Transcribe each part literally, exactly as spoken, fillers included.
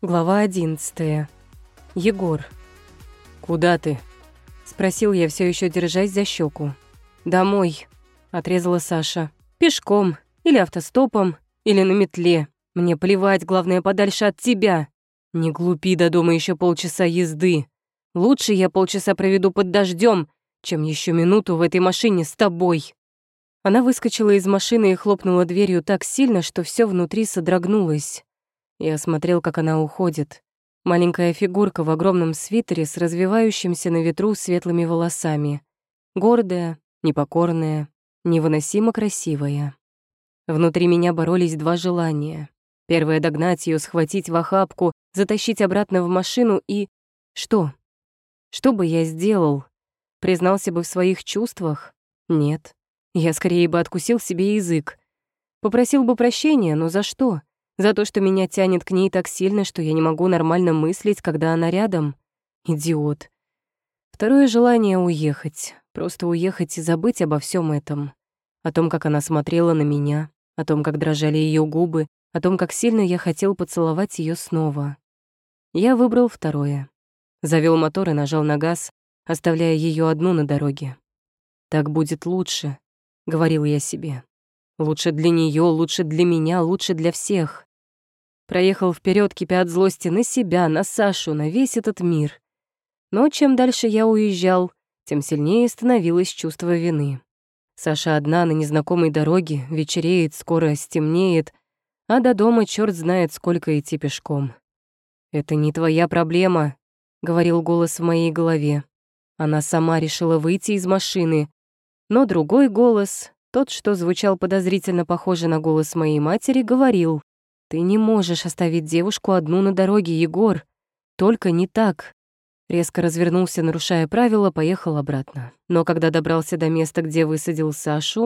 Глава одиннадцатая. Егор. «Куда ты?» — спросил я, все еще держась за щеку. «Домой», — отрезала Саша. «Пешком, или автостопом, или на метле. Мне плевать, главное, подальше от тебя. Не глупи, до дома еще полчаса езды. Лучше я полчаса проведу под дождем, чем еще минуту в этой машине с тобой». Она выскочила из машины и хлопнула дверью так сильно, что все внутри содрогнулось. Я смотрел, как она уходит. Маленькая фигурка в огромном свитере с развивающимся на ветру светлыми волосами. Гордая, непокорная, невыносимо красивая. Внутри меня боролись два желания. Первое — догнать ее, схватить в охапку, затащить обратно в машину и... Что? Что бы я сделал? Признался бы в своих чувствах? Нет. Я скорее бы откусил себе язык. Попросил бы прощения, но за что? За то, что меня тянет к ней так сильно, что я не могу нормально мыслить, когда она рядом? Идиот. Второе желание — уехать. Просто уехать и забыть обо всем этом. О том, как она смотрела на меня, о том, как дрожали ее губы, о том, как сильно я хотел поцеловать ее снова. Я выбрал второе. Завел мотор и нажал на газ, оставляя ее одну на дороге. «Так будет лучше», — говорил я себе. «Лучше для нее, лучше для меня, лучше для всех». Проехал вперед, кипя от злости на себя, на Сашу, на весь этот мир. Но чем дальше я уезжал, тем сильнее становилось чувство вины. Саша одна на незнакомой дороге, вечереет, скоро стемнеет, а до дома черт знает, сколько идти пешком. «Это не твоя проблема», — говорил голос в моей голове. Она сама решила выйти из машины. Но другой голос, тот, что звучал подозрительно похоже на голос моей матери, говорил: «Ты не можешь оставить девушку одну на дороге, Егор. Только не так». Резко развернулся, нарушая правила, поехал обратно. Но когда добрался до места, где высадил Сашу,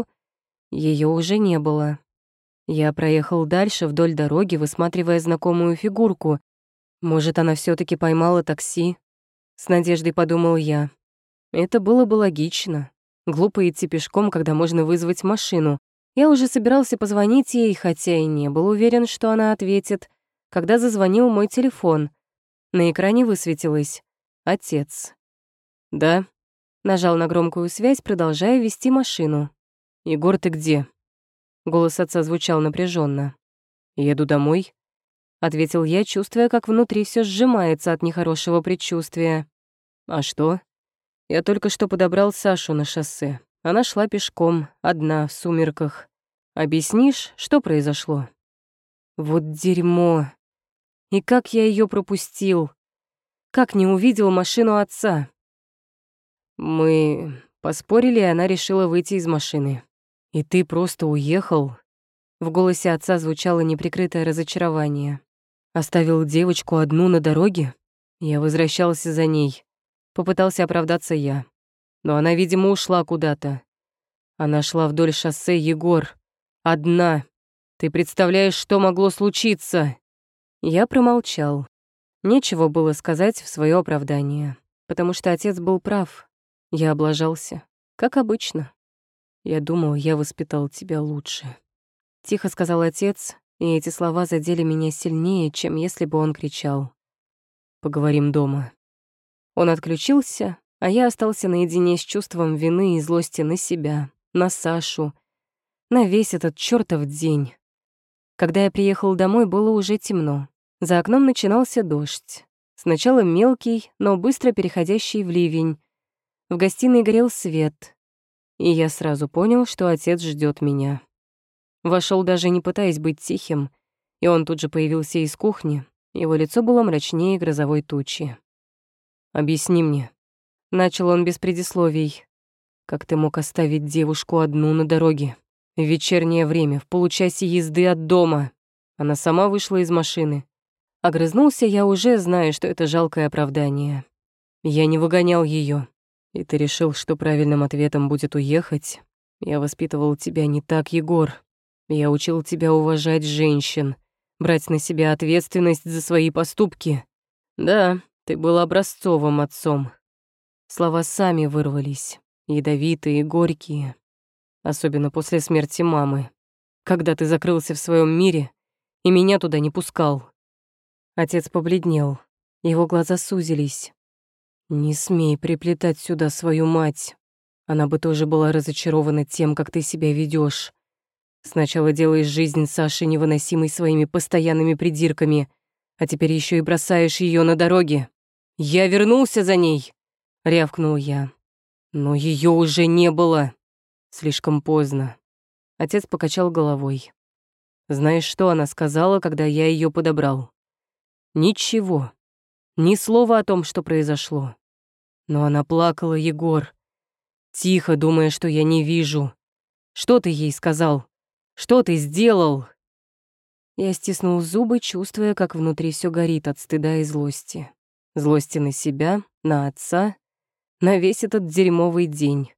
ее уже не было. Я проехал дальше вдоль дороги, высматривая знакомую фигурку. Может, она все таки поймала такси? С надеждой подумал я. Это было бы логично. Глупо идти пешком, когда можно вызвать машину. Я уже собирался позвонить ей, хотя и не был уверен, что она ответит, когда зазвонил мой телефон. На экране высветилось: «Отец». «Да», — нажал на громкую связь, продолжая вести машину. «Егор, ты где?» Голос отца звучал напряженно. «Еду домой», — ответил я, чувствуя, как внутри все сжимается от нехорошего предчувствия. «А что?» «Я только что подобрал Сашу на шоссе. Она шла пешком, одна, в сумерках. Объяснишь, что произошло?» Вот дерьмо. И как я ее пропустил? Как не увидел машину отца? Мы поспорили, и она решила выйти из машины. «И ты просто уехал?» В голосе отца звучало неприкрытое разочарование. «Оставил девочку одну на дороге?» Я возвращался за ней. Попытался оправдаться я. Но она, видимо, ушла куда-то. Она шла вдоль шоссе, Егор. Одна. Ты представляешь, что могло случиться?» Я промолчал. Нечего было сказать в свое оправдание, потому что отец был прав. Я облажался, как обычно. «Я думал, я воспитал тебя лучше», — тихо сказал отец, и эти слова задели меня сильнее, чем если бы он кричал. «Поговорим дома». Он отключился, а я остался наедине с чувством вины и злости на себя, на Сашу, на весь этот чёртов день. Когда я приехал домой, было уже темно. За окном начинался дождь. Сначала мелкий, но быстро переходящий в ливень. В гостиной горел свет, и я сразу понял, что отец ждет меня. Вошел даже не пытаясь быть тихим, и он тут же появился из кухни. Его лицо было мрачнее грозовой тучи. «Объясни мне», — начал он без предисловий, «как ты мог оставить девушку одну на дороге? В вечернее время, в получасе езды от дома. Она сама вышла из машины». Огрызнулся я, уже зная, что это жалкое оправдание. «Я не выгонял ее. И ты решил, что правильным ответом будет уехать? Я воспитывал тебя не так, Егор. Я учил тебя уважать женщин, брать на себя ответственность за свои поступки. Да, ты был образцовым отцом». Слова сами вырвались, ядовитые и горькие. Особенно после смерти мамы, когда ты закрылся в своем мире и меня туда не пускал. Отец побледнел. Его глаза сузились. «Не смей приплетать сюда свою мать. Она бы тоже была разочарована тем, как ты себя ведёшь. Сначала делаешь жизнь Саши невыносимой своими постоянными придирками, а теперь ещё и бросаешь её на дороге. Я вернулся за ней!» — рявкнул я. «Но её уже не было. Слишком поздно». Отец покачал головой. «Знаешь, что она сказала, когда я её подобрал?» «Ничего. Ни слова о том, что произошло. Но она плакала, Егор. Тихо, думая, что я не вижу. Что ты ей сказал? Что ты сделал?» Я стиснул зубы, чувствуя, как внутри все горит от стыда и злости. Злости на себя, на отца, на весь этот дерьмовый день.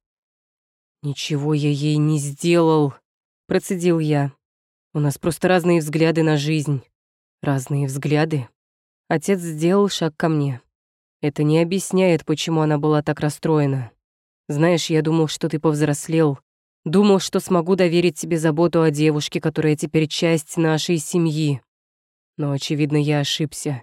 «Ничего я ей не сделал», — процедил я. «У нас просто разные взгляды на жизнь». «Разные взгляды?» Отец сделал шаг ко мне. «Это не объясняет, почему она была так расстроена. Знаешь, я думал, что ты повзрослел. Думал, что смогу доверить тебе заботу о девушке, которая теперь часть нашей семьи. Но, очевидно, я ошибся.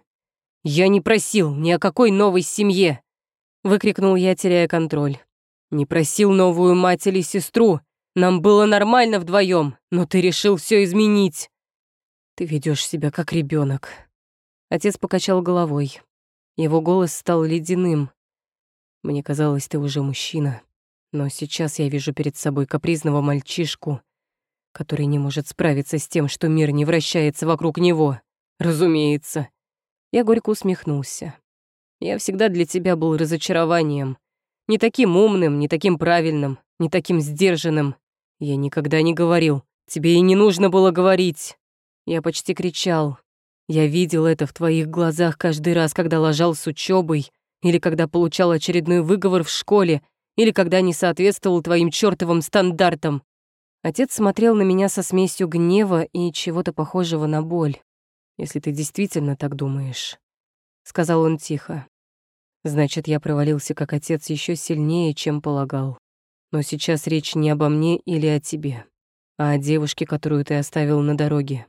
Я не просил ни о какой новой семье!» Выкрикнул я, теряя контроль. «Не просил новую мать или сестру. Нам было нормально вдвоем, но ты решил все изменить. Ты ведешь себя как ребенок. Отец покачал головой. Его голос стал ледяным. «Мне казалось, ты уже мужчина, но сейчас я вижу перед собой капризного мальчишку, который не может справиться с тем, что мир не вращается вокруг него. Разумеется». Я горько усмехнулся. «Я всегда для тебя был разочарованием. Не таким умным, не таким правильным, не таким сдержанным. Я никогда не говорил. Тебе и не нужно было говорить». Я почти кричал. Я видел это в твоих глазах каждый раз, когда ложал с учебой, или когда получал очередной выговор в школе, или когда не соответствовал твоим чёртовым стандартам. Отец смотрел на меня со смесью гнева и чего-то похожего на боль. «Если ты действительно так думаешь», — сказал он тихо, «значит, я провалился как отец еще сильнее, чем полагал. Но сейчас речь не обо мне или о тебе, а о девушке, которую ты оставил на дороге.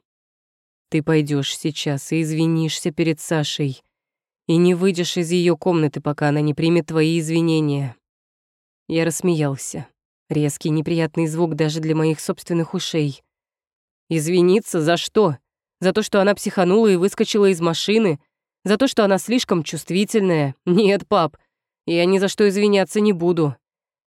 Ты пойдешь сейчас и извинишься перед Сашей, и не выйдешь из ее комнаты, пока она не примет твои извинения». Я рассмеялся. Резкий неприятный звук даже для моих собственных ушей. «Извиниться за что? За то, что она психанула и выскочила из машины? За то, что она слишком чувствительная? Нет, пап, я ни за что извиняться не буду».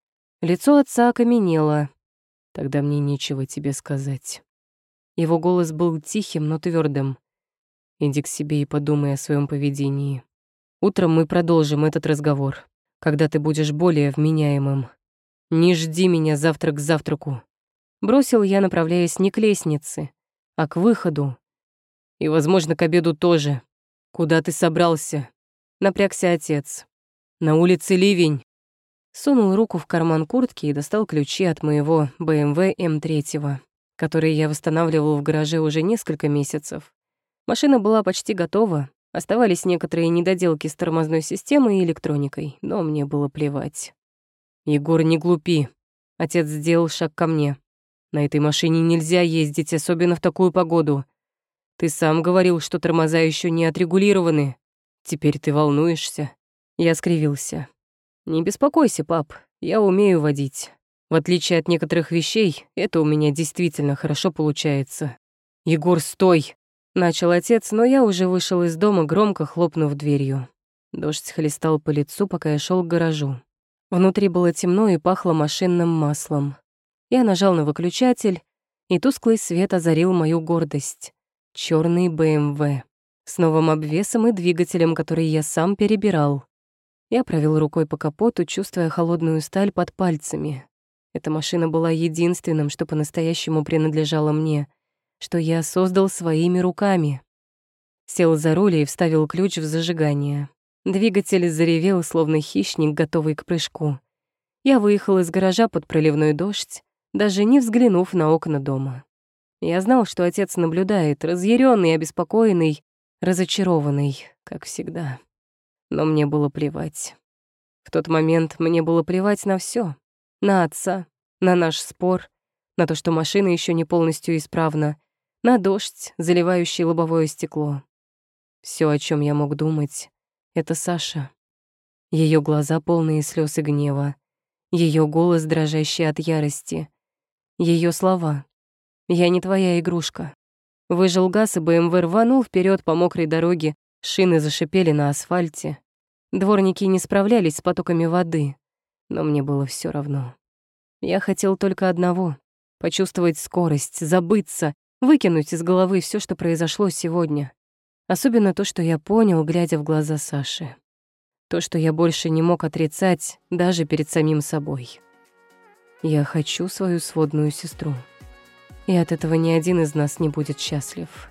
Лицо отца окаменело. «Тогда мне нечего тебе сказать». Его голос был тихим, но твердым. «Иди к себе и подумай о своем поведении. Утром мы продолжим этот разговор, когда ты будешь более вменяемым. Не жди меня завтра к завтраку». Бросил я, направляясь не к лестнице, а к выходу. «И, возможно, к обеду тоже. Куда ты собрался?» Напрягся отец. «На улице ливень». Сунул руку в карман куртки и достал ключи от моего бэ эм вэ эм три, который я восстанавливал в гараже уже несколько месяцев. Машина была почти готова, оставались некоторые недоделки с тормозной системой и электроникой, но мне было плевать. «Егор, не глупи». Отец сделал шаг ко мне. «На этой машине нельзя ездить, особенно в такую погоду. Ты сам говорил, что тормоза еще не отрегулированы. Теперь ты волнуешься». Я скривился. «Не беспокойся, пап, я умею водить. В отличие от некоторых вещей, это у меня действительно хорошо получается». «Егор, стой!» — начал отец, но я уже вышел из дома, громко хлопнув дверью. Дождь хлестал по лицу, пока я шел к гаражу. Внутри было темно и пахло машинным маслом. Я нажал на выключатель, и тусклый свет озарил мою гордость. Чёрный бэ эм вэ. С новым обвесом и двигателем, который я сам перебирал. Я провел рукой по капоту, чувствуя холодную сталь под пальцами. Эта машина была единственным, что по-настоящему принадлежало мне, что я создал своими руками. Сел за руль и вставил ключ в зажигание. Двигатель заревел, словно хищник, готовый к прыжку. Я выехал из гаража под проливной дождь, даже не взглянув на окна дома. Я знал, что отец наблюдает, разъярённый, обеспокоенный, разочарованный, как всегда. Но мне было плевать. В тот момент мне было плевать на всё. На отца, на наш спор, на то, что машина ещё не полностью исправна, на дождь, заливающий лобовое стекло. Все, о чем я мог думать, — это Саша. Ее глаза полные слез и гнева, ее голос дрожащий от ярости, ее слова: «Я не твоя игрушка». Выжил газ, и БМВ рванул вперед по мокрой дороге, шины зашипели на асфальте. Дворники не справлялись с потоками воды, но мне было все равно. Я хотел только одного — почувствовать скорость, забыться, выкинуть из головы все, что произошло сегодня. Особенно то, что я понял, глядя в глаза Саши. То, что я больше не мог отрицать даже перед самим собой. Я хочу свою сводную сестру. И от этого ни один из нас не будет счастлив.